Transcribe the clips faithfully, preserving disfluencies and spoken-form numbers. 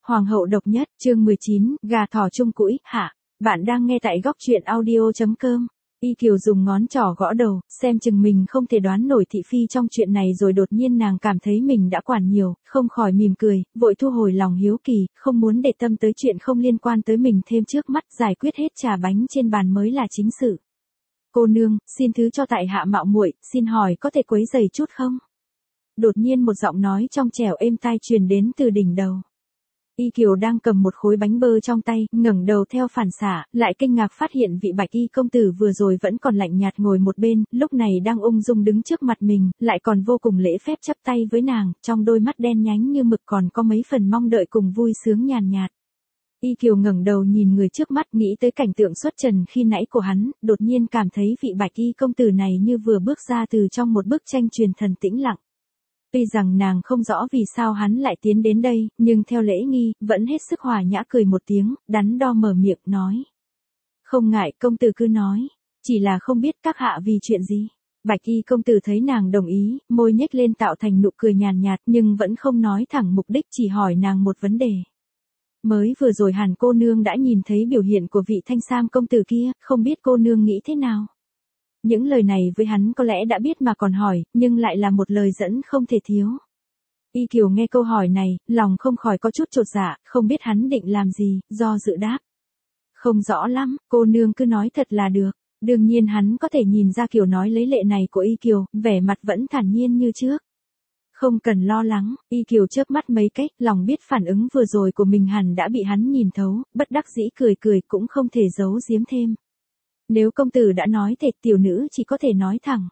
Hoàng hậu độc nhất, chương mười chín, gà thỏ chung củi, hạ. Bạn đang nghe tại góc truyện audio.com. Y Kiều dùng ngón trỏ gõ đầu, xem chừng mình không thể đoán nổi thị phi trong chuyện này, rồi đột nhiên nàng cảm thấy mình đã quản nhiều, không khỏi mỉm cười, vội thu hồi lòng hiếu kỳ, không muốn để tâm tới chuyện không liên quan tới mình thêm, trước mắt giải quyết hết trà bánh trên bàn mới là chính sự. Cô nương, xin thứ cho tại hạ mạo muội, xin hỏi có thể quấy rầy chút không? Đột nhiên một giọng nói trong trẻo êm tai truyền đến từ đỉnh đầu. Y Kiều đang cầm một khối bánh bơ trong tay, ngẩng đầu theo phản xạ, lại kinh ngạc phát hiện vị Bạch Y công tử vừa rồi vẫn còn lạnh nhạt ngồi một bên, lúc này đang ung dung đứng trước mặt mình, lại còn vô cùng lễ phép chắp tay với nàng, trong đôi mắt đen nhánh như mực còn có mấy phần mong đợi cùng vui sướng nhàn nhạt. Y Kiều ngẩng đầu nhìn người trước mắt, nghĩ tới cảnh tượng xuất trần khi nãy của hắn, đột nhiên cảm thấy vị Bạch Y công tử này như vừa bước ra từ trong một bức tranh truyền thần tĩnh lặng. Tuy rằng nàng không rõ vì sao hắn lại tiến đến đây, nhưng theo lễ nghi, vẫn hết sức hòa nhã cười một tiếng, đắn đo mở miệng nói. Không ngại, công tử cứ nói, chỉ là không biết các hạ vì chuyện gì. Bạch Y công tử thấy nàng đồng ý, môi nhếch lên tạo thành nụ cười nhàn nhạt, nhưng vẫn không nói thẳng mục đích, chỉ hỏi nàng một vấn đề. Mới vừa rồi Hàn cô nương đã nhìn thấy biểu hiện của vị Thanh Sam công tử kia, không biết cô nương nghĩ thế nào? Những lời này với hắn có lẽ đã biết mà còn hỏi, nhưng lại là một lời dẫn không thể thiếu. Y Kiều nghe câu hỏi này, lòng không khỏi có chút chột dạ, không biết hắn định làm gì, do dự đáp. Không rõ lắm, cô nương cứ nói thật là được. Đương nhiên hắn có thể nhìn ra kiểu nói lấy lệ này của Y Kiều, vẻ mặt vẫn thản nhiên như trước. Không cần lo lắng, Y Kiều chớp mắt mấy cách, lòng biết phản ứng vừa rồi của mình hẳn đã bị hắn nhìn thấu, bất đắc dĩ cười cười cũng không thể giấu giếm thêm. Nếu công tử đã nói thế, tiểu nữ chỉ có thể nói thẳng.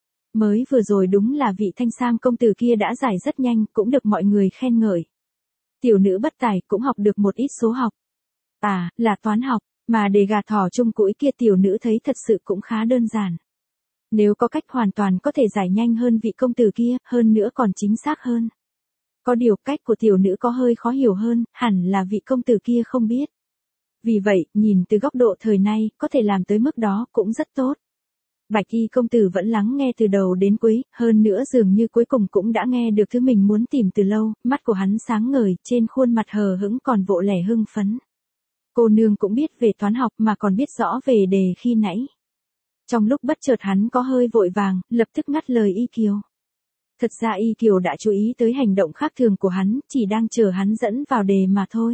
Mới vừa rồi đúng là vị Thanh Sam công tử kia đã giải rất nhanh, cũng được mọi người khen ngợi. Tiểu nữ bất tài cũng học được một ít số học. À, là toán học, mà đề gà thỏ chung củi kia tiểu nữ thấy thật sự cũng khá đơn giản. Nếu có cách hoàn toàn có thể giải nhanh hơn vị công tử kia, hơn nữa còn chính xác hơn. Có điều cách của tiểu nữ có hơi khó hiểu hơn, hẳn là vị công tử kia không biết. Vì vậy, nhìn từ góc độ thời nay, có thể làm tới mức đó cũng rất tốt. Bạch Y công tử vẫn lắng nghe từ đầu đến cuối, hơn nữa dường như cuối cùng cũng đã nghe được thứ mình muốn tìm từ lâu, mắt của hắn sáng ngời, trên khuôn mặt hờ hững còn vộ lẻ hưng phấn. Cô nương cũng biết về toán học mà còn biết rõ về đề khi nãy. Trong lúc bất chợt hắn có hơi vội vàng, lập tức ngắt lời Y Kiều. Thật ra Y Kiều đã chú ý tới hành động khác thường của hắn, chỉ đang chờ hắn dẫn vào đề mà thôi.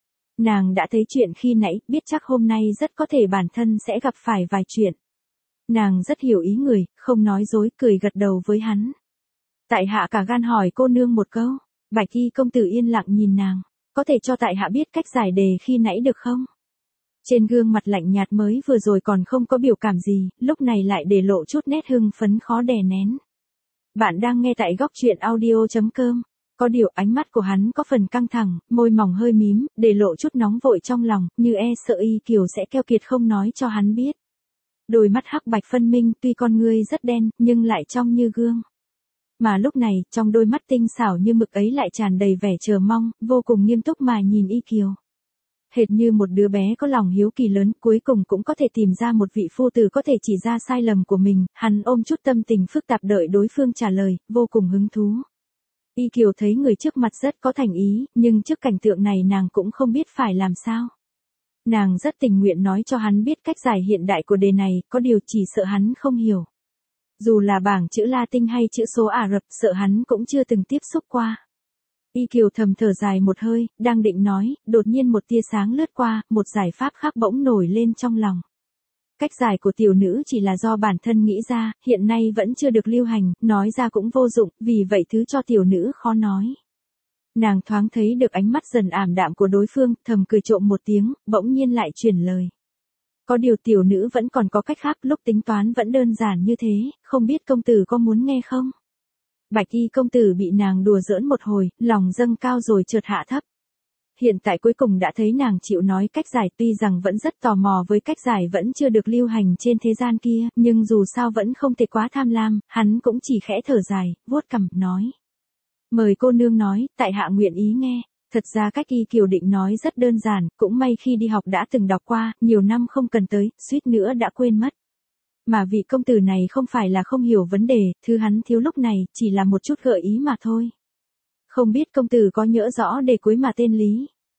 Nàng đã thấy chuyện khi nãy, biết chắc hôm nay rất có thể bản thân sẽ gặp phải vài chuyện. Nàng rất hiểu ý người, không nói dối, cười gật đầu với hắn. Tại hạ cả gan hỏi cô nương một câu. Bạch Y công tử yên lặng nhìn nàng. Có thể cho tại hạ biết cách giải đề khi nãy được không? Trên gương mặt lạnh nhạt mới vừa rồi còn không có biểu cảm gì, lúc này lại để lộ chút nét hưng phấn khó đè nén. Bạn đang nghe tại góc truyện audio.com. Có điều ánh mắt của hắn có phần căng thẳng, môi mỏng hơi mím, để lộ chút nóng vội trong lòng, như e sợ Y Kiều sẽ keo kiệt không nói cho hắn biết. Đôi mắt hắc bạch phân minh, tuy con ngươi rất đen, nhưng lại trong như gương. Mà lúc này, trong đôi mắt tinh xảo như mực ấy lại tràn đầy vẻ chờ mong, vô cùng nghiêm túc mà nhìn Y Kiều. Hệt như một đứa bé có lòng hiếu kỳ lớn, cuối cùng cũng có thể tìm ra một vị phu tử có thể chỉ ra sai lầm của mình, hắn ôm chút tâm tình phức tạp đợi đối phương trả lời, vô cùng hứng thú. Y Kiều thấy người trước mặt rất có thành ý, nhưng trước cảnh tượng này nàng cũng không biết phải làm sao. Nàng rất tình nguyện nói cho hắn biết cách giải hiện đại của đề này, có điều chỉ sợ hắn không hiểu. Dù là bảng chữ Latin hay chữ số Ả Rập, sợ hắn cũng chưa từng tiếp xúc qua. Y Kiều thầm thở dài một hơi, đang định nói, đột nhiên một tia sáng lướt qua, một giải pháp khác bỗng nổi lên trong lòng. Cách giải của tiểu nữ chỉ là do bản thân nghĩ ra, hiện nay vẫn chưa được lưu hành, nói ra cũng vô dụng, vì vậy thứ cho tiểu nữ khó nói. Nàng thoáng thấy được ánh mắt dần ảm đạm của đối phương, thầm cười trộm một tiếng, bỗng nhiên lại chuyển lời. Có điều tiểu nữ vẫn còn có cách khác, lúc tính toán vẫn đơn giản như thế, không biết công tử có muốn nghe không? Bạch Y công tử bị nàng đùa giỡn một hồi, lòng dâng cao rồi chợt hạ thấp. Hiện tại cuối cùng đã thấy nàng chịu nói cách giải, tuy rằng vẫn rất tò mò với cách giải vẫn chưa được lưu hành trên thế gian kia, nhưng dù sao vẫn không thể quá tham lam, hắn cũng chỉ khẽ thở dài, vuốt cằm, nói. Mời cô nương nói, tại hạ nguyện ý nghe. Thật ra cách Y Kiều định nói rất đơn giản, cũng may khi đi học đã từng đọc qua, nhiều năm không cần tới, suýt nữa đã quên mất. Mà vị công tử này không phải là không hiểu vấn đề, thứ hắn thiếu lúc này, chỉ là một chút gợi ý mà thôi. Không biết công tử có nhớ rõ đề cuối mà tên Lý.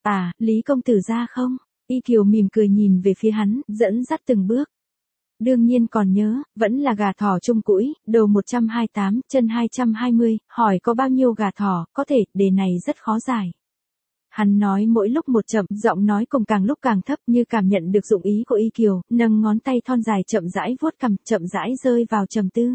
À, Lý công tử ra không? Y Kiều mỉm cười nhìn về phía hắn, dẫn dắt từng bước. Đương nhiên còn nhớ, vẫn là gà thỏ chung cũi, đầu một trăm hai mươi tám, chân hai trăm hai mươi, hỏi có bao nhiêu gà thỏ, có thể, đề này rất khó giải. Hắn nói mỗi lúc một chậm, giọng nói cùng càng lúc càng thấp như cảm nhận được dụng ý của Y Kiều, nâng ngón tay thon dài chậm rãi vuốt cằm, chậm rãi rơi vào trầm tư.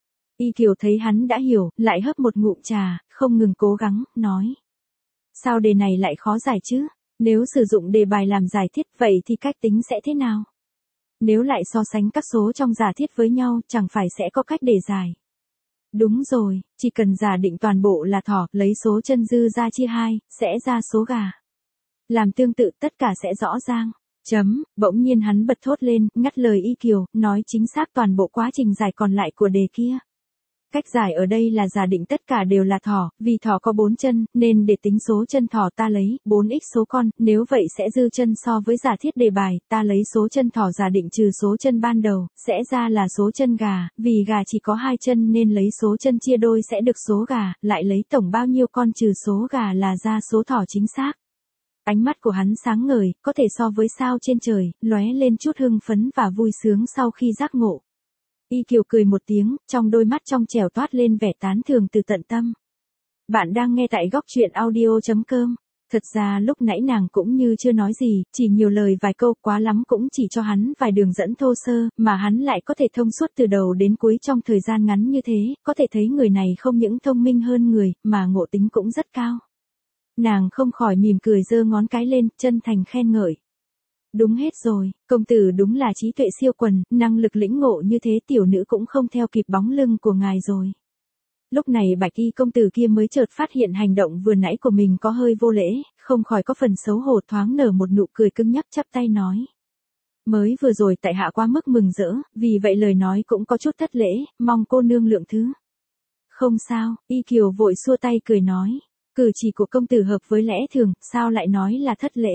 Y Kiều thấy hắn đã hiểu, lại hớp một ngụm trà, không ngừng cố gắng, nói. Sao đề này lại khó giải chứ? Nếu sử dụng đề bài làm giải thiết vậy thì cách tính sẽ thế nào? Nếu lại so sánh các số trong giả thiết với nhau chẳng phải sẽ có cách để giải. Đúng rồi, chỉ cần giả định toàn bộ là thỏ, lấy số chân dư ra chia hai, sẽ ra số gà. Làm tương tự tất cả sẽ rõ ràng. Chấm, bỗng nhiên hắn bật thốt lên, ngắt lời Y Kiều, nói chính xác toàn bộ quá trình giải còn lại của đề kia. Cách giải ở đây là giả định tất cả đều là thỏ, vì thỏ có bốn chân, nên để tính số chân thỏ ta lấy bốn x số con, nếu vậy sẽ dư chân so với giả thiết đề bài, ta lấy số chân thỏ giả định trừ số chân ban đầu, sẽ ra là số chân gà, vì gà chỉ có hai chân nên lấy số chân chia đôi sẽ được số gà, lại lấy tổng bao nhiêu con trừ số gà là ra số thỏ chính xác. Ánh mắt của hắn sáng ngời, có thể so với sao trên trời, lóe lên chút hưng phấn và vui sướng sau khi giác ngộ. Y Kiều cười một tiếng, trong đôi mắt trong trẻo toát lên vẻ tán thưởng từ tận tâm. Bạn đang nghe tại góc truyện audio chấm com. Thật ra lúc nãy nàng cũng như chưa nói gì, chỉ nhiều lời vài câu, quá lắm cũng chỉ cho hắn vài đường dẫn thô sơ, mà hắn lại có thể thông suốt từ đầu đến cuối trong thời gian ngắn như thế, có thể thấy người này không những thông minh hơn người, mà ngộ tính cũng rất cao. Nàng không khỏi mỉm cười giơ ngón cái lên, chân thành khen ngợi. Đúng hết rồi, công tử đúng là trí tuệ siêu quần, năng lực lĩnh ngộ như thế tiểu nữ cũng không theo kịp bóng lưng của ngài rồi. Lúc này Bạch Y công tử kia mới chợt phát hiện hành động vừa nãy của mình có hơi vô lễ, không khỏi có phần xấu hổ, thoáng nở một nụ cười cứng nhắc, chắp tay nói. Mới vừa rồi tại hạ quá mức mừng rỡ, vì vậy lời nói cũng có chút thất lễ, mong cô nương lượng thứ. Không sao, Y Kiều vội xua tay cười nói, cử chỉ của công tử hợp với lẽ thường, sao lại nói là thất lễ.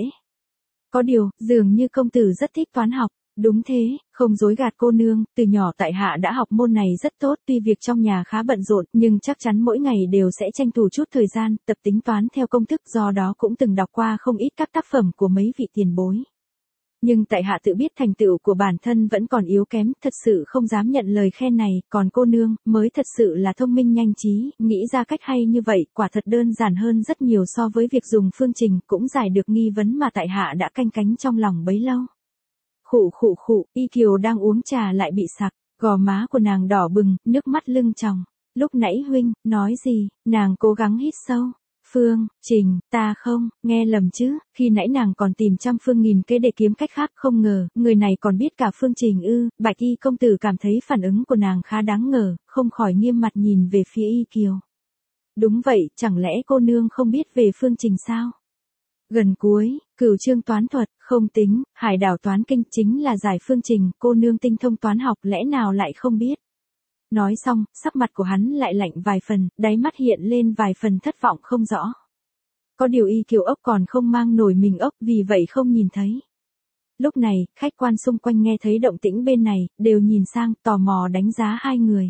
Có điều, dường như công tử rất thích toán học. Đúng thế, không dối gạt cô nương, từ nhỏ tại hạ đã học môn này rất tốt, tuy việc trong nhà khá bận rộn, nhưng chắc chắn mỗi ngày đều sẽ tranh thủ chút thời gian, tập tính toán theo công thức, do đó cũng từng đọc qua không ít các tác phẩm của mấy vị tiền bối. Nhưng tại hạ tự biết thành tựu của bản thân vẫn còn yếu kém, thật sự không dám nhận lời khen này, còn cô nương, mới thật sự là thông minh nhanh trí, nghĩ ra cách hay như vậy, quả thật đơn giản hơn rất nhiều so với việc dùng phương trình, cũng giải được nghi vấn mà tại hạ đã canh cánh trong lòng bấy lâu. Khụ khụ khụ, Y Kiều đang uống trà lại bị sặc, gò má của nàng đỏ bừng, nước mắt lưng tròng. Lúc nãy huynh, nói gì, nàng cố gắng hít sâu. Phương, Trình, ta không, nghe lầm chứ, khi nãy nàng còn tìm trăm phương nghìn kế để kiếm cách khác, không ngờ, người này còn biết cả phương trình ư. Bạch Y công tử cảm thấy phản ứng của nàng khá đáng ngờ, không khỏi nghiêm mặt nhìn về phía Y Kiều. Đúng vậy, chẳng lẽ cô nương không biết về phương trình sao? Gần cuối, cửu chương toán thuật, không tính, hải đảo toán kinh chính là giải phương trình, cô nương tinh thông toán học lẽ nào lại không biết. Nói xong, sắc mặt của hắn lại lạnh vài phần, đáy mắt hiện lên vài phần thất vọng không rõ. Có điều Y Kiều ốc còn không mang nổi mình ốc, vì vậy không nhìn thấy. Lúc này, khách quan xung quanh nghe thấy động tĩnh bên này, đều nhìn sang, tò mò đánh giá hai người.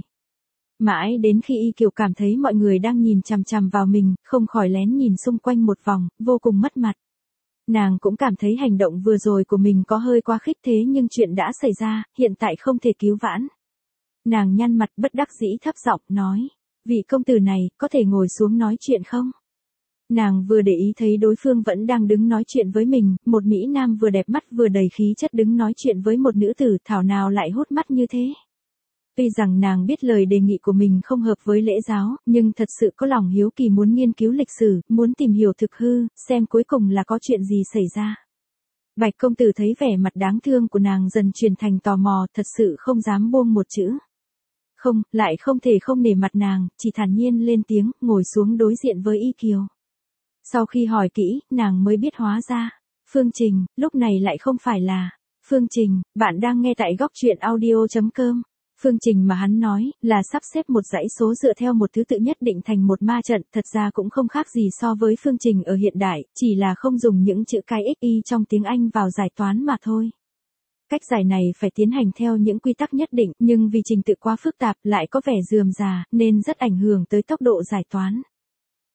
Mãi đến khi Y Kiều cảm thấy mọi người đang nhìn chằm chằm vào mình, không khỏi lén nhìn xung quanh một vòng, vô cùng mất mặt. Nàng cũng cảm thấy hành động vừa rồi của mình có hơi quá khích, thế nhưng chuyện đã xảy ra, hiện tại không thể cứu vãn. Nàng nhăn mặt bất đắc dĩ thấp giọng nói, vị công tử này, có thể ngồi xuống nói chuyện không? Nàng vừa để ý thấy đối phương vẫn đang đứng nói chuyện với mình, một mỹ nam vừa đẹp mắt vừa đầy khí chất đứng nói chuyện với một nữ tử, thảo nào lại hút mắt như thế. Tuy rằng nàng biết lời đề nghị của mình không hợp với lễ giáo, nhưng thật sự có lòng hiếu kỳ muốn nghiên cứu lịch sử, muốn tìm hiểu thực hư, xem cuối cùng là có chuyện gì xảy ra. Bạch công tử thấy vẻ mặt đáng thương của nàng dần chuyển thành tò mò, thật sự không dám buông một chữ. Không, lại không thể không nể mặt nàng, chỉ thản nhiên lên tiếng, ngồi xuống đối diện với Y Kiều. Sau khi hỏi kỹ, nàng mới biết hóa ra, phương trình, lúc này lại không phải là, phương trình, bạn đang nghe tại góc truyện audio chấm com. Phương trình mà hắn nói, là sắp xếp một dãy số dựa theo một thứ tự nhất định thành một ma trận, thật ra cũng không khác gì so với phương trình ở hiện đại, chỉ là không dùng những chữ cái xy trong tiếng Anh vào giải toán mà thôi. Cách giải này phải tiến hành theo những quy tắc nhất định, nhưng vì trình tự quá phức tạp lại có vẻ rườm rà, nên rất ảnh hưởng tới tốc độ giải toán.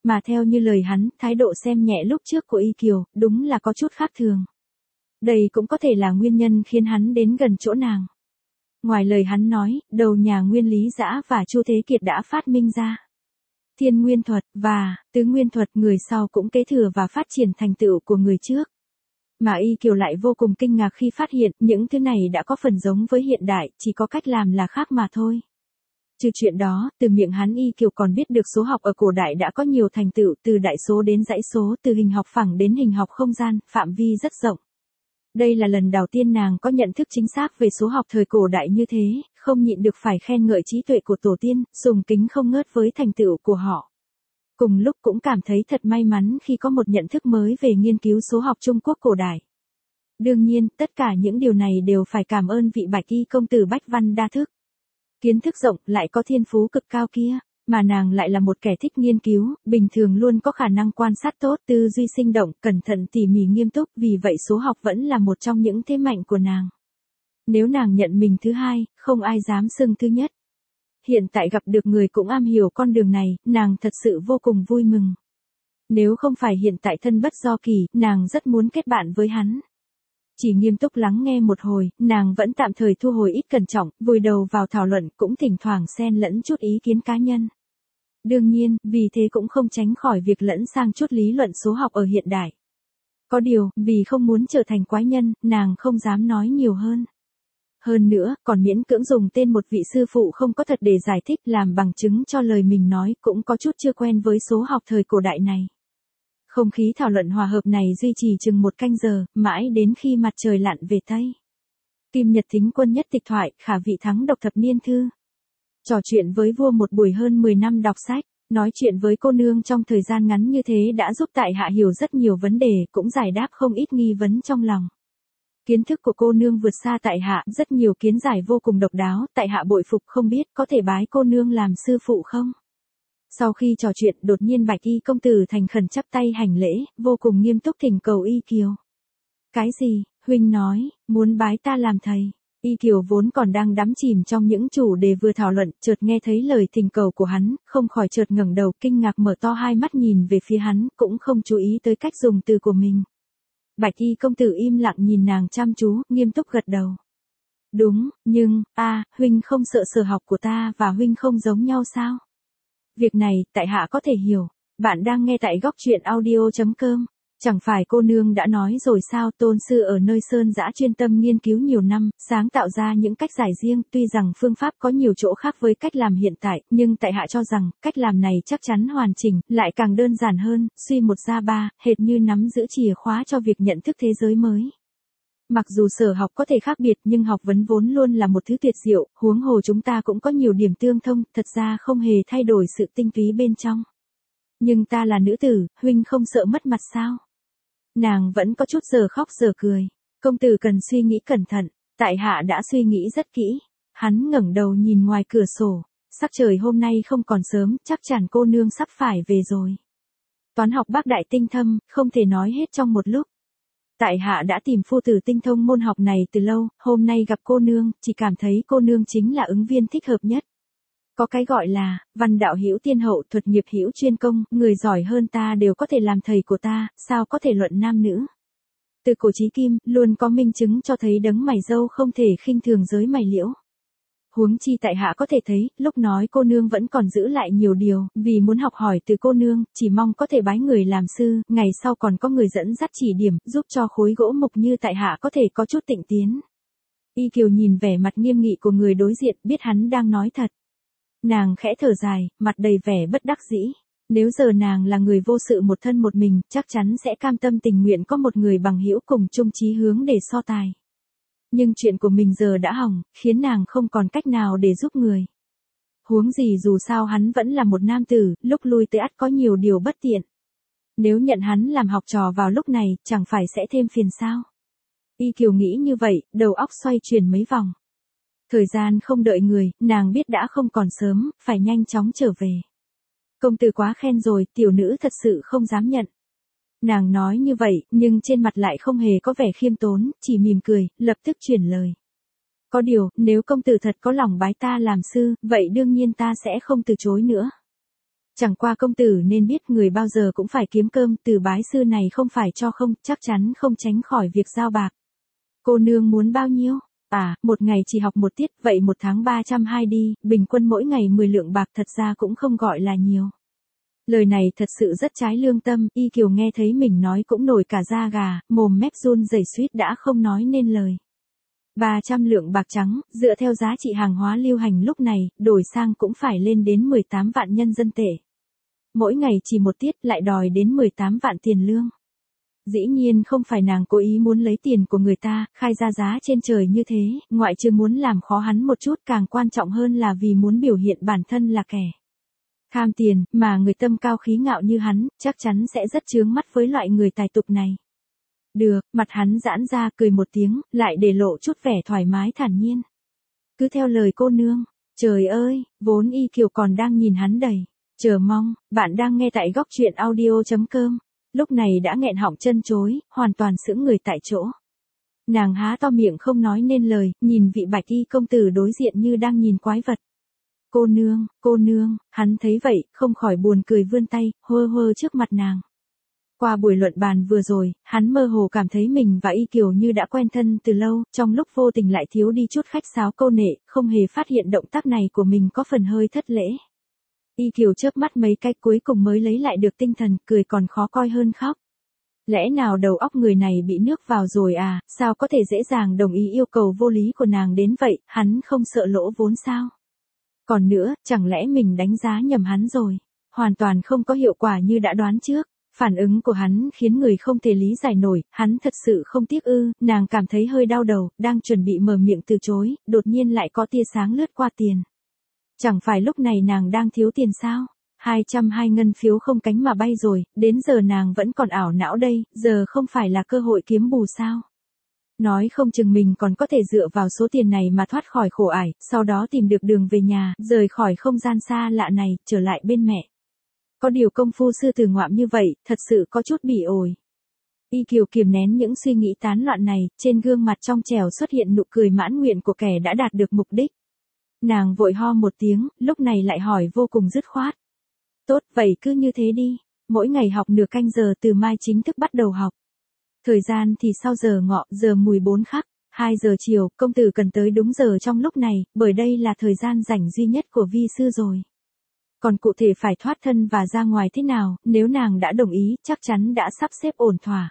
Mà theo như lời hắn, thái độ xem nhẹ lúc trước của Y Kiều, đúng là có chút khác thường. Đây cũng có thể là nguyên nhân khiến hắn đến gần chỗ nàng. Ngoài lời hắn nói, đầu nhà Nguyên Lý Dã và Chu Thế Kiệt đã phát minh ra Thiên Nguyên Thuật, và Tứ Nguyên Thuật, người sau cũng kế thừa và phát triển thành tựu của người trước. Mà Y Kiều lại vô cùng kinh ngạc khi phát hiện, những thứ này đã có phần giống với hiện đại, chỉ có cách làm là khác mà thôi. Trừ chuyện đó, từ miệng hắn Y Kiều còn biết được số học ở cổ đại đã có nhiều thành tựu, từ đại số đến dãy số, từ hình học phẳng đến hình học không gian, phạm vi rất rộng. Đây là lần đầu tiên nàng có nhận thức chính xác về số học thời cổ đại như thế, không nhịn được phải khen ngợi trí tuệ của tổ tiên, sùng kính không ngớt với thành tựu của họ. Cùng lúc cũng cảm thấy thật may mắn khi có một nhận thức mới về nghiên cứu số học Trung Quốc cổ đại. Đương nhiên, tất cả những điều này đều phải cảm ơn vị Bạch Y công tử Bách Văn đa thức. Kiến thức rộng, lại có thiên phú cực cao kia, mà nàng lại là một kẻ thích nghiên cứu, bình thường luôn có khả năng quan sát tốt, tư duy sinh động, cẩn thận tỉ mỉ nghiêm túc, vì vậy số học vẫn là một trong những thế mạnh của nàng. Nếu nàng nhận mình thứ hai, không ai dám xưng thứ nhất. Hiện tại gặp được người cũng am hiểu con đường này, nàng thật sự vô cùng vui mừng. Nếu không phải hiện tại thân bất do kỳ, nàng rất muốn kết bạn với hắn. Chỉ nghiêm túc lắng nghe một hồi, nàng vẫn tạm thời thu hồi ít cẩn trọng, vùi đầu vào thảo luận, cũng thỉnh thoảng xen lẫn chút ý kiến cá nhân. Đương nhiên, vì thế cũng không tránh khỏi việc lẫn sang chút lý luận số học ở hiện đại. Có điều, vì không muốn trở thành quái nhân, nàng không dám nói nhiều hơn. Hơn nữa, còn miễn cưỡng dùng tên một vị sư phụ không có thật để giải thích làm bằng chứng cho lời mình nói, cũng có chút chưa quen với số học thời cổ đại này. Không khí thảo luận hòa hợp này duy trì chừng một canh giờ, mãi đến khi mặt trời lặn về Tây. Kim Nhật Thính Quân nhất tịch thoại, Khả Vị Thắng độc thập niên thư. Trò chuyện với vua một buổi hơn mười năm đọc sách, nói chuyện với cô nương trong thời gian ngắn như thế đã giúp tại hạ hiểu rất nhiều vấn đề, cũng giải đáp không ít nghi vấn trong lòng. Kiến thức của cô nương vượt xa tại hạ, rất nhiều kiến giải vô cùng độc đáo, tại hạ bội phục, không biết có thể bái cô nương làm sư phụ không? Sau khi trò chuyện, đột nhiên Bạch Y công tử thành khẩn chắp tay hành lễ, vô cùng nghiêm túc thỉnh cầu Y Kiều. Cái gì? Huynh nói, muốn bái ta làm thầy. Y Kiều vốn còn đang đắm chìm trong những chủ đề vừa thảo luận, chợt nghe thấy lời thỉnh cầu của hắn, không khỏi chợt ngẩng đầu kinh ngạc mở to hai mắt nhìn về phía hắn, cũng không chú ý tới cách dùng từ của mình. Bạch Y công tử im lặng nhìn nàng chăm chú, nghiêm túc gật đầu. Đúng, nhưng, a, huynh không sợ sở học của ta và huynh không giống nhau sao? Việc này, tại hạ có thể hiểu. Bạn đang nghe tại góc truyện audio chấm com. Chẳng phải cô nương đã nói rồi sao, tôn sư ở nơi sơn dã chuyên tâm nghiên cứu nhiều năm, sáng tạo ra những cách giải riêng, tuy rằng phương pháp có nhiều chỗ khác với cách làm hiện tại, nhưng tại hạ cho rằng, cách làm này chắc chắn hoàn chỉnh, lại càng đơn giản hơn, suy một ra ba, hệt như nắm giữ chìa khóa cho việc nhận thức thế giới mới. Mặc dù sở học có thể khác biệt nhưng học vấn vốn luôn là một thứ tuyệt diệu, huống hồ chúng ta cũng có nhiều điểm tương thông, thật ra không hề thay đổi sự tinh túy bên trong. Nhưng ta là nữ tử, huynh không sợ mất mặt sao? Nàng vẫn có chút giờ khóc giờ cười. Công tử cần suy nghĩ cẩn thận, tại hạ đã suy nghĩ rất kỹ. Hắn ngẩng đầu nhìn ngoài cửa sổ, sắc trời hôm nay không còn sớm, chắc chắn cô nương sắp phải về rồi. Toán học bác đại tinh thâm, không thể nói hết trong một lúc. Tại hạ đã tìm phu tử tinh thông môn học này từ lâu, hôm nay gặp cô nương, chỉ cảm thấy cô nương chính là ứng viên thích hợp nhất. Có cái gọi là, văn đạo hữu tiên hậu, thuật nghiệp hữu chuyên công, người giỏi hơn ta đều có thể làm thầy của ta, sao có thể luận nam nữ. Từ cổ chí kim, luôn có minh chứng cho thấy đấng mày râu không thể khinh thường giới mày liễu. Huống chi tại hạ có thể thấy, lúc nói cô nương vẫn còn giữ lại nhiều điều, vì muốn học hỏi từ cô nương, chỉ mong có thể bái người làm sư, ngày sau còn có người dẫn dắt chỉ điểm, giúp cho khối gỗ mục như tại hạ có thể có chút tịnh tiến. Y Kiều nhìn vẻ mặt nghiêm nghị của người đối diện, biết hắn đang nói thật. Nàng khẽ thở dài, mặt đầy vẻ bất đắc dĩ. Nếu giờ nàng là người vô sự một thân một mình, chắc chắn sẽ cam tâm tình nguyện có một người bằng hữu cùng chung chí hướng để so tài. Nhưng chuyện của mình giờ đã hỏng, khiến nàng không còn cách nào để giúp người. Huống gì dù sao hắn vẫn là một nam tử, lúc lui tới ắt có nhiều điều bất tiện. Nếu nhận hắn làm học trò vào lúc này, chẳng phải sẽ thêm phiền sao? Y Kiều nghĩ như vậy, đầu óc xoay chuyển mấy vòng. Thời gian không đợi người, nàng biết đã không còn sớm, phải nhanh chóng trở về. Công tử quá khen rồi, tiểu nữ thật sự không dám nhận. Nàng nói như vậy, nhưng trên mặt lại không hề có vẻ khiêm tốn, chỉ mỉm cười, lập tức chuyển lời. Có điều, nếu công tử thật có lòng bái ta làm sư, vậy đương nhiên ta sẽ không từ chối nữa. Chẳng qua công tử nên biết người bao giờ cũng phải kiếm cơm, từ bái sư này không phải cho không, chắc chắn không tránh khỏi việc giao bạc. Cô nương muốn bao nhiêu? À, một ngày chỉ học một tiết, vậy một tháng ba trăm hai đi, bình quân mỗi ngày mười lượng bạc thật ra cũng không gọi là nhiều. Lời này thật sự rất trái lương tâm, Y Kiều nghe thấy mình nói cũng nổi cả da gà, mồm mép run rẩy suýt đã không nói nên lời. ba trăm lượng bạc trắng, dựa theo giá trị hàng hóa lưu hành lúc này, đổi sang cũng phải lên đến mười tám vạn nhân dân tệ. Mỗi ngày chỉ một tiết lại đòi đến mười tám vạn tiền lương. Dĩ nhiên không phải nàng cố ý muốn lấy tiền của người ta, khai ra giá trên trời như thế, ngoại trừ muốn làm khó hắn một chút, càng quan trọng hơn là vì muốn biểu hiện bản thân là kẻ tham tiền, mà người tâm cao khí ngạo như hắn, chắc chắn sẽ rất chướng mắt với loại người tài tục này. Được, mặt hắn giãn ra cười một tiếng, lại để lộ chút vẻ thoải mái thản nhiên. Cứ theo lời cô nương. Trời ơi, vốn Y Kiều còn đang nhìn hắn đầy chờ mong. Bạn đang nghe tại góc truyện audio chấm com. Lúc này đã nghẹn họng chân chối, hoàn toàn sững người tại chỗ. Nàng há to miệng không nói nên lời, nhìn vị bạch y công tử đối diện như đang nhìn quái vật. Cô nương, cô nương, hắn thấy vậy, không khỏi buồn cười vươn tay, hơ hơ trước mặt nàng. Qua buổi luận bàn vừa rồi, hắn mơ hồ cảm thấy mình và Y Kiều như đã quen thân từ lâu, trong lúc vô tình lại thiếu đi chút khách sáo câu nệ, không hề phát hiện động tác này của mình có phần hơi thất lễ. Y Kiều chớp mắt mấy cái cuối cùng mới lấy lại được tinh thần, cười còn khó coi hơn khóc. Lẽ nào đầu óc người này bị nước vào rồi à, sao có thể dễ dàng đồng ý yêu cầu vô lý của nàng đến vậy, hắn không sợ lỗ vốn sao? Còn nữa, chẳng lẽ mình đánh giá nhầm hắn rồi? Hoàn toàn không có hiệu quả như đã đoán trước. Phản ứng của hắn khiến người không thể lý giải nổi, hắn thật sự không tiếc ư, nàng cảm thấy hơi đau đầu, đang chuẩn bị mở miệng từ chối, đột nhiên lại có tia sáng lướt qua tiền. Chẳng phải lúc này nàng đang thiếu tiền sao? hai trăm hai ngân phiếu không cánh mà bay rồi, đến giờ nàng vẫn còn ảo não đây, giờ không phải là cơ hội kiếm bù sao? Nói không chừng mình còn có thể dựa vào số tiền này mà thoát khỏi khổ ải, sau đó tìm được đường về nhà, rời khỏi không gian xa lạ này, trở lại bên mẹ. Có điều công phu sư tử ngoạm như vậy, thật sự có chút bỉ ổi. Y Kiều kiềm nén những suy nghĩ tán loạn này, trên gương mặt trong trẻo xuất hiện nụ cười mãn nguyện của kẻ đã đạt được mục đích. Nàng vội ho một tiếng, lúc này lại hỏi vô cùng dứt khoát. Tốt, vậy cứ như thế đi, mỗi ngày học nửa canh giờ từ mai chính thức bắt đầu học. Thời gian thì sau giờ ngọ, giờ mùi bốn khắc, hai giờ chiều, công tử cần tới đúng giờ trong lúc này, bởi đây là thời gian rảnh duy nhất của vi sư rồi. Còn cụ thể phải thoát thân và ra ngoài thế nào, nếu nàng đã đồng ý, chắc chắn đã sắp xếp ổn thỏa.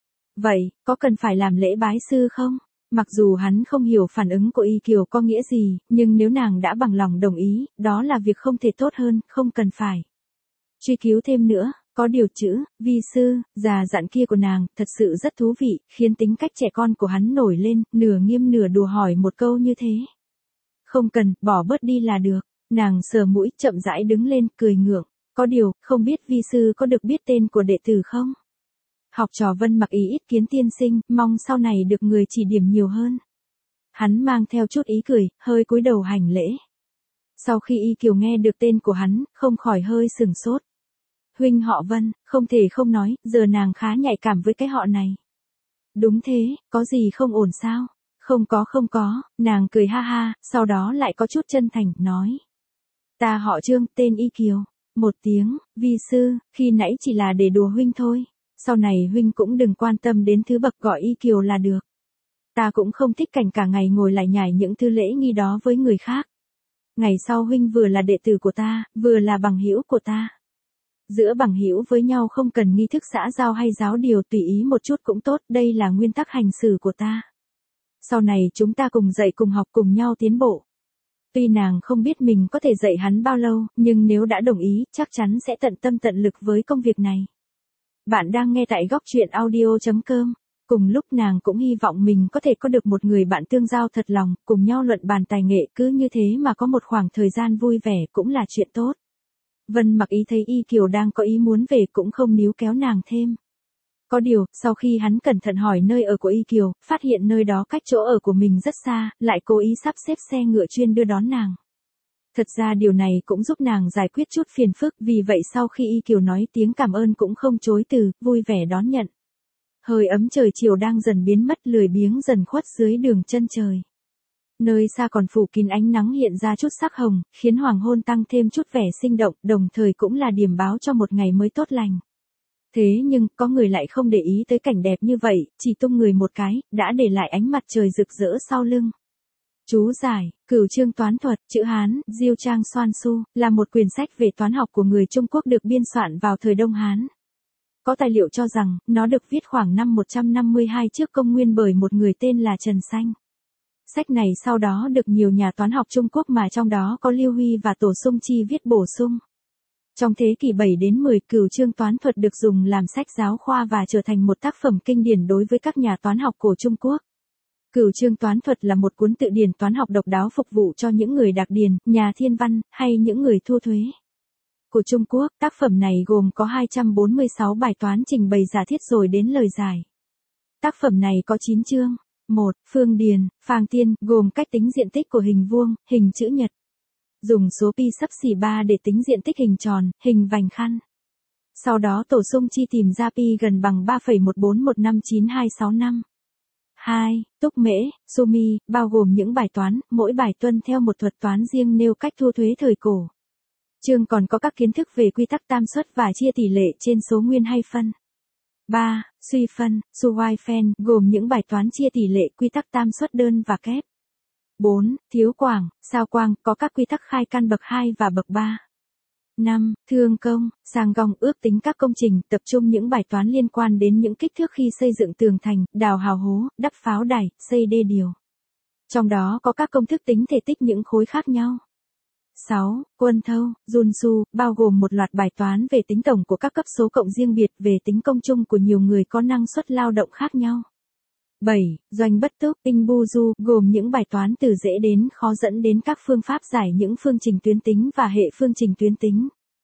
Vậy, có cần phải làm lễ bái sư không? Mặc dù hắn không hiểu phản ứng của Y Kiều có nghĩa gì, nhưng nếu nàng đã bằng lòng đồng ý, đó là việc không thể tốt hơn, không cần phải truy cứu thêm nữa. Có điều chữ, vi sư, già dặn kia của nàng, thật sự rất thú vị, khiến tính cách trẻ con của hắn nổi lên, nửa nghiêm nửa đùa hỏi một câu như thế. Không cần, bỏ bớt đi là được. Nàng sờ mũi, chậm rãi đứng lên, cười ngượng. Có điều, không biết vi sư có được biết tên của đệ tử không? Học trò Vân Mặc Ý ít kiến tiên sinh, mong sau này được người chỉ điểm nhiều hơn. Hắn mang theo chút ý cười, hơi cúi đầu hành lễ. Sau khi Y Kiều nghe được tên của hắn, không khỏi hơi sừng sốt. Huynh họ Vân, không thể không nói, giờ nàng khá nhạy cảm với cái họ này. Đúng thế, có gì không ổn sao? Không có không có, nàng cười ha ha, sau đó lại có chút chân thành, nói. Ta họ Trương, tên Y Kiều. Một tiếng, vi sư, khi nãy chỉ là để đùa huynh thôi. Sau này huynh cũng đừng quan tâm đến thứ bậc gọi Y Kiều là được. Ta cũng không thích cảnh cả ngày ngồi lại nhải những thứ lễ nghi đó với người khác. Ngày sau huynh vừa là đệ tử của ta, vừa là bằng hữu của ta. Giữa bằng hữu với nhau không cần nghi thức xã giao hay giáo điều, tùy ý một chút cũng tốt, đây là nguyên tắc hành xử của ta. Sau này chúng ta cùng dạy cùng học cùng nhau tiến bộ. Tuy nàng không biết mình có thể dạy hắn bao lâu, nhưng nếu đã đồng ý, chắc chắn sẽ tận tâm tận lực với công việc này. Bạn đang nghe tại góc truyện audio chấm com. Cùng lúc nàng cũng hy vọng mình có thể có được một người bạn tương giao thật lòng, cùng nhau luận bàn tài nghệ, cứ như thế mà có một khoảng thời gian vui vẻ cũng là chuyện tốt. Vân Mặc Ý thấy Y Kiều đang có ý muốn về cũng không níu kéo nàng thêm. Có điều, sau khi hắn cẩn thận hỏi nơi ở của Y Kiều, phát hiện nơi đó cách chỗ ở của mình rất xa, lại cố ý sắp xếp xe ngựa chuyên đưa đón nàng. Thật ra điều này cũng giúp nàng giải quyết chút phiền phức, vì vậy sau khi Y Kiều nói tiếng cảm ơn cũng không chối từ, vui vẻ đón nhận. Hơi ấm trời chiều đang dần biến mất, lười biếng dần khuất dưới đường chân trời. Nơi xa còn phủ kín ánh nắng hiện ra chút sắc hồng, khiến hoàng hôn tăng thêm chút vẻ sinh động, đồng thời cũng là điểm báo cho một ngày mới tốt lành. Thế nhưng, có người lại không để ý tới cảnh đẹp như vậy, chỉ tung người một cái, đã để lại ánh mặt trời rực rỡ sau lưng. Chú giải, Cửu chương toán thuật, chữ Hán, Diêu Trang Xoan Su, là một quyển sách về toán học của người Trung Quốc được biên soạn vào thời Đông Hán. Có tài liệu cho rằng, nó được viết khoảng năm một trăm năm mươi hai trước công nguyên bởi một người tên là Trần Sanh. Sách này sau đó được nhiều nhà toán học Trung Quốc mà trong đó có Lưu Huy và Tổ Sung Chi viết bổ sung. Trong thế kỷ bảy đến mười, Cửu chương toán thuật được dùng làm sách giáo khoa và trở thành một tác phẩm kinh điển đối với các nhà toán học cổ Trung Quốc. Cửu chương toán thuật là một cuốn tự điển toán học độc đáo phục vụ cho những người đạc điền, nhà thiên văn, hay những người thu thuế. Của Trung Quốc, tác phẩm này gồm có hai trăm bốn mươi sáu bài toán trình bày giả thiết rồi đến lời giải. Tác phẩm này có chín chương. một. Phương điền, phang tiên, gồm cách tính diện tích của hình vuông, hình chữ nhật. Dùng số pi xấp xỉ ba để tính diện tích hình tròn, hình vành khăn. Sau đó Tổ Sung Chi tìm ra pi gần bằng ba phẩy một bốn một năm chín hai sáu năm. hai. Túc mễ, Sumi, bao gồm những bài toán, mỗi bài tuân theo một thuật toán riêng nêu cách thu thuế thời cổ. Chương còn có các kiến thức về quy tắc tam suất và chia tỷ lệ trên số nguyên hay phân. ba. Suy phân, Suy phân, gồm những bài toán chia tỷ lệ quy tắc tam suất đơn và kép. bốn. Thiếu quảng, sao quang, có các quy tắc khai căn bậc hai và bậc ba. năm. Thương công, sang gong, ước tính các công trình, tập trung những bài toán liên quan đến những kích thước khi xây dựng tường thành, đào hào hố, đắp pháo đài, xây đê điều. Trong đó có các công thức tính thể tích những khối khác nhau. sáu. Quân thâu, Junsu, bao gồm một loạt bài toán về tính tổng của các cấp số cộng riêng biệt về tính công chung của nhiều người có năng suất lao động khác nhau. bảy. Doanh bất túc, Inbuju, gồm những bài toán từ dễ đến khó dẫn đến các phương pháp giải những phương trình tuyến tính và hệ phương trình tuyến tính.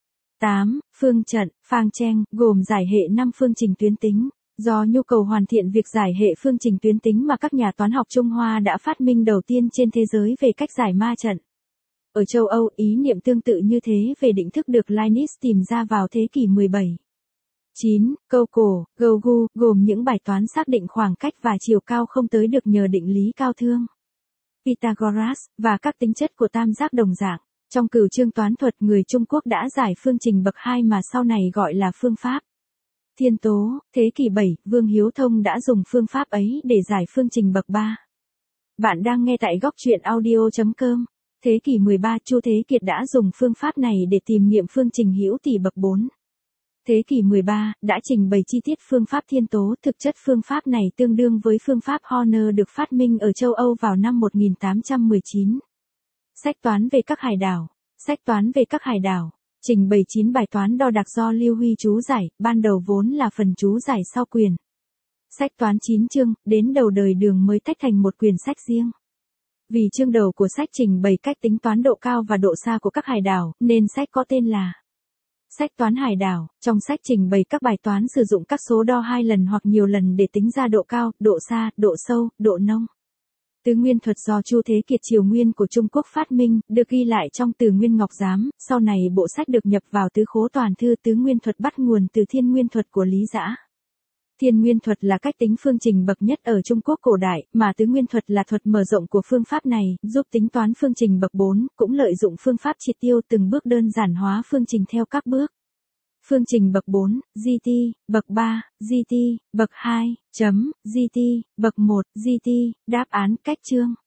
tám. Phương trận, Phang Cheng, gồm giải hệ năm phương trình tuyến tính. Do nhu cầu hoàn thiện việc giải hệ phương trình tuyến tính mà các nhà toán học Trung Hoa đã phát minh đầu tiên trên thế giới về cách giải ma trận. Ở châu Âu, ý niệm tương tự như thế về định thức được Leibniz tìm ra vào thế kỷ mười bảy. chín. Câu cổ, Gogu, gồm những bài toán xác định khoảng cách và chiều cao không tới được nhờ định lý cao thương Pythagoras, và các tính chất của tam giác đồng dạng. Trong Cửu chương toán thuật, người Trung Quốc đã giải phương trình bậc hai mà sau này gọi là phương pháp thiên tố. Thế kỷ bảy, Vương Hiếu Thông đã dùng phương pháp ấy để giải phương trình bậc ba. Bạn đang nghe tại góc truyện audio chấm com. Thế kỷ mười ba, Chu Thế Kiệt đã dùng phương pháp này để tìm nghiệm phương trình hữu tỷ bậc bốn. Thế kỷ mười ba, đã trình bày chi tiết phương pháp thiên tố, thực chất phương pháp này tương đương với phương pháp Horner được phát minh ở châu Âu vào năm một nghìn tám trăm mười chín. Sách toán về các hải đảo. Sách toán về các hải đảo, trình bày chín bài toán đo đạc do Lưu Huy chú giải, ban đầu vốn là phần chú giải sau quyển. Sách toán chín chương, đến đầu đời Đường mới tách thành một quyển sách riêng. Vì chương đầu của sách trình bày cách tính toán độ cao và độ xa của các hải đảo, nên sách có tên là Sách toán hải đảo. Trong sách trình bày các bài toán sử dụng các số đo hai lần hoặc nhiều lần để tính ra độ cao, độ xa, độ sâu, độ nông. Tứ nguyên thuật do Chu Thế Kiệt triều nguyên của Trung Quốc phát minh, được ghi lại trong Từ Nguyên Ngọc Giám, sau này bộ sách được nhập vào Tứ Khố Toàn Thư. Tứ nguyên thuật bắt nguồn từ Thiên nguyên thuật của Lý Dã. Thiên nguyên thuật là cách tính phương trình bậc nhất ở Trung Quốc cổ đại, mà tứ nguyên thuật là thuật mở rộng của phương pháp này, giúp tính toán phương trình bậc bốn, cũng lợi dụng phương pháp triệt tiêu từng bước đơn giản hóa phương trình theo các bước. Phương trình bậc bốn, giê tê, bậc ba, giê tê, bậc hai, chấm, giê tê, bậc một, giê tê, đáp án, cách chương.